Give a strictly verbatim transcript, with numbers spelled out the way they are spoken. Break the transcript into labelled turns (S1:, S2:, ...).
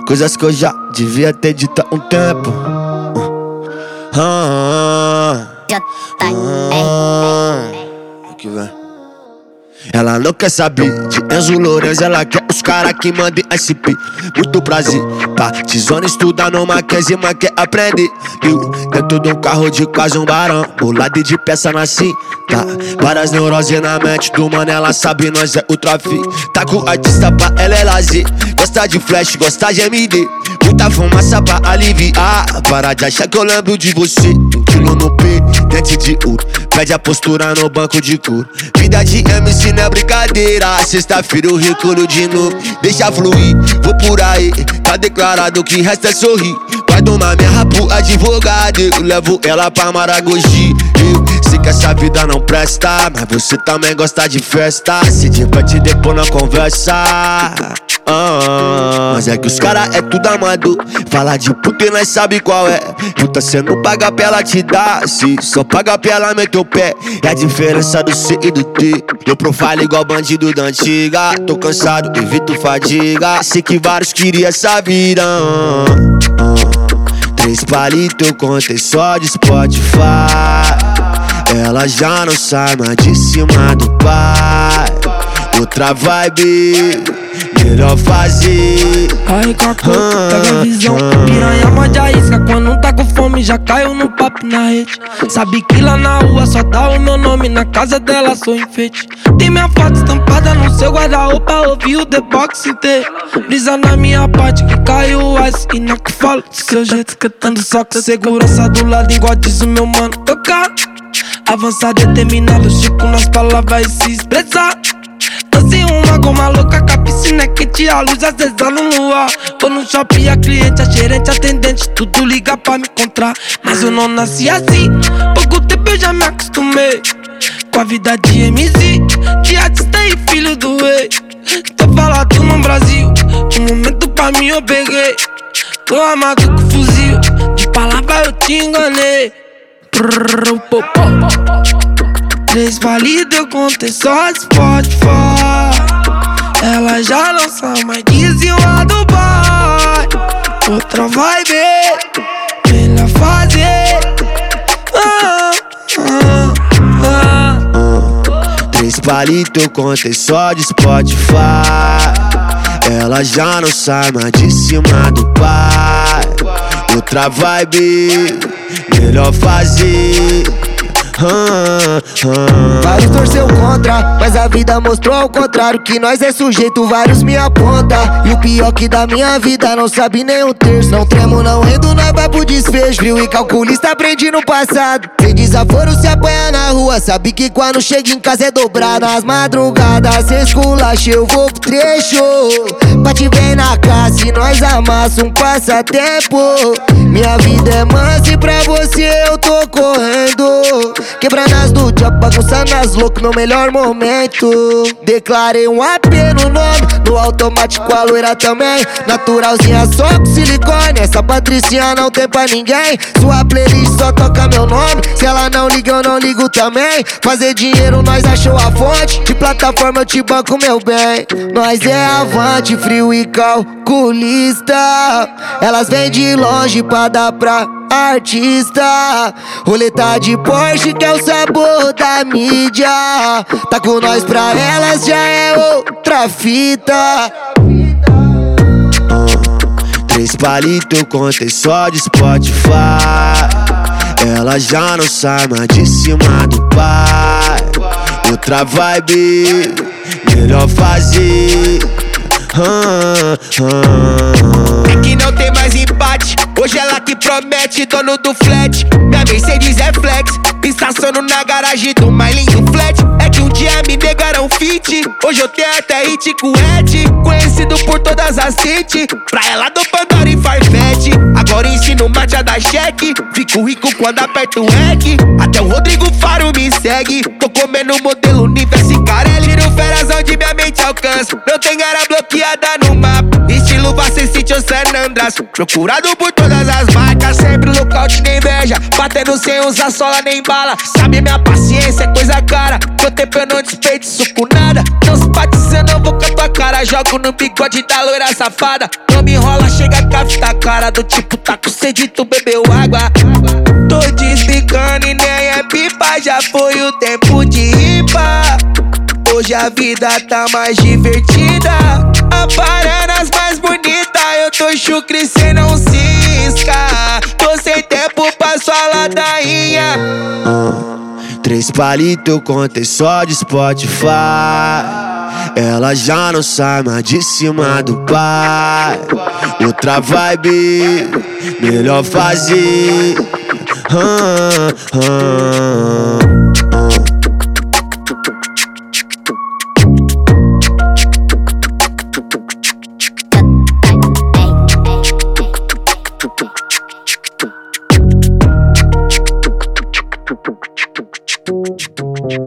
S1: coisas que eu já devia ter dito há um tempo. Ah,
S2: Já tá,
S1: ah, que vem. Ela não quer saber de Enzo Lourenço, ela quer os cara que mandem S P. Muito prazer, partizona, estuda no Mackenzie, mas quer aprender. Eu dentro de um carro de quase um barão, bolado de peça na cinta. Várias neuroses na mente do mano, ela sabe nós é o trafic. Tá com artista pra ela é lazer, gosta de flash, gosta de M D. Muita fumaça pra aliviar, para de achar que eu lembro de você. Um quilo no peito, dente de ouro, pede a postura no banco de couro. Vida de M C não é brincadeira, sexta-feira eu recolho de novo. Deixa fluir, vou por aí, tá declarado que resta é sorrir. Vai tomar minha rapo advogado, eu levo ela pra Maragogi. Eu sei que essa vida não presta, mas você também gosta de festa. Se diverte depois na conversa. Ah, mas é que os cara é tudo amador. Fala de puta e nós sabe qual é. Puta cê não paga pra ela te dar, se só paga pra ela meter o pé. É a diferença do C e do T. Eu profile igual bandido da antiga. Tô cansado, evito fadiga. Sei que vários queriam essa vida. ah, ah. Três palitos eu contei só de Spotify. Ela já não sai mais de cima do pai. Outra vibe, melhor fazer.
S3: Aí Cacô, pega a visão. Piranha morde a isca, quando tá com fome já caiu no papo na rede. Sabe que lá na rua só dá o meu nome, na casa dela sou enfeite. Tem minha foto estampada no seu guarda-roupa, ouvi o The Box inteiro. Brisa na minha parte que caiu a esquina que fala do seu jeito. Ando só com segurança do lado, igual diz o meu mano tocar. Avançar, determinado, chico nas palavras e se expressar. Doze uma goma louca, com a piscina quente, a luz acesa no ar. Vou no shopping, a cliente, a gerente, atendente, tudo liga pra me encontrar. Mas eu não nasci assim, pouco tempo eu já me acostumei com a vida de M C, de artista e filho do rei. Tô falado no Brasil, um momento pra mim eu peguei. Tô amado com fuzil, de palavra eu te enganei. Prrr, pô, pô. Três palitos eu contei só Spotify. Ela já não sai mais de cima do pai. Outra vibe, melhor fazer. ah, ah, ah.
S1: Três palitos eu contei só de Spotify. Ela já não sai mais de cima do pai. Outra vibe, melhor fazer. Ah, ah.
S4: Vários torceu contra, mas a vida mostrou ao contrário, que nós é sujeito, vários me aponta. E o pior que da minha vida não sabe nem um terço. Não tremo, não rendo, nós vai pro desfecho. Frio e calculista aprendi no passado. Sem desaforo se apanha na rua, sabe que quando chega em casa é dobrado. Nas madrugadas cê esculacha, eu vou pro trecho. Pra te ver na casa e nós amassa um passatempo. Minha vida é mansa e pra você eu tô correndo. Quebrando as do job, bagunçando as loucas, meu melhor momento. Declarei um A P no nome, no automático a loira também. Naturalzinha só com silicone, essa Patricinha não tem pra ninguém. Sua playlist só toca meu nome, se ela não liga eu não ligo também. Fazer dinheiro nós achou a fonte, de plataforma eu te banco meu bem. Nós é avante, frio e calculista. Elas vêm de longe pra dar pra artista. Roleta de Porsche que é o sabor da mídia. Tá com nós pra elas já é outra fita.
S1: uh, Três palitos eu contei só de Spotify. Ela já não sai mais de cima do pai. Outra vibe, melhor fazer. ah, ah.
S5: É que não tem mais empate, hoje ela que promete, dono do flat. Minha Mercedes é flex, estaciono na garagem do mais lindo flat. É que um dia me negaram fit, hoje eu tenho até hit com Ed. Conhecido por todas as hits, pra ela do Pandora e Farfetch. Agora ensino mate a dar cheque, fico rico quando aperto o REC. Até o Rodrigo Faro me segue, tô comendo modelo Universo Carelli. Tiro férias onde minha mente alcança, não tem gara bloqueada no mapa. Estilo Vice City ou San Andreas, procurado por todas as marcas. Sempre lookout nem inveja, batendo sem usar sola nem bala. Sabe minha paciência é coisa cara, meu tempo eu não desperdiço com nada. Não simpatizando eu vou com a tua cara já jogo no bigode da loira safada. Não me enrola, chega com a fita cara do tipo tá com sede, tu bebeu água. Tô desligando e nem é pipa, já foi o tempo de ripa. Hoje a vida tá mais divertida, aparando as mais bonitas. Eu tô chucre cê não cisca, tô sem tempo pra sua ladainha.
S1: uh, Três palitos eu contei só de Spotify. Ela já não sai mais de cima do pai. Outra vibe, melhor fazer. uh, uh.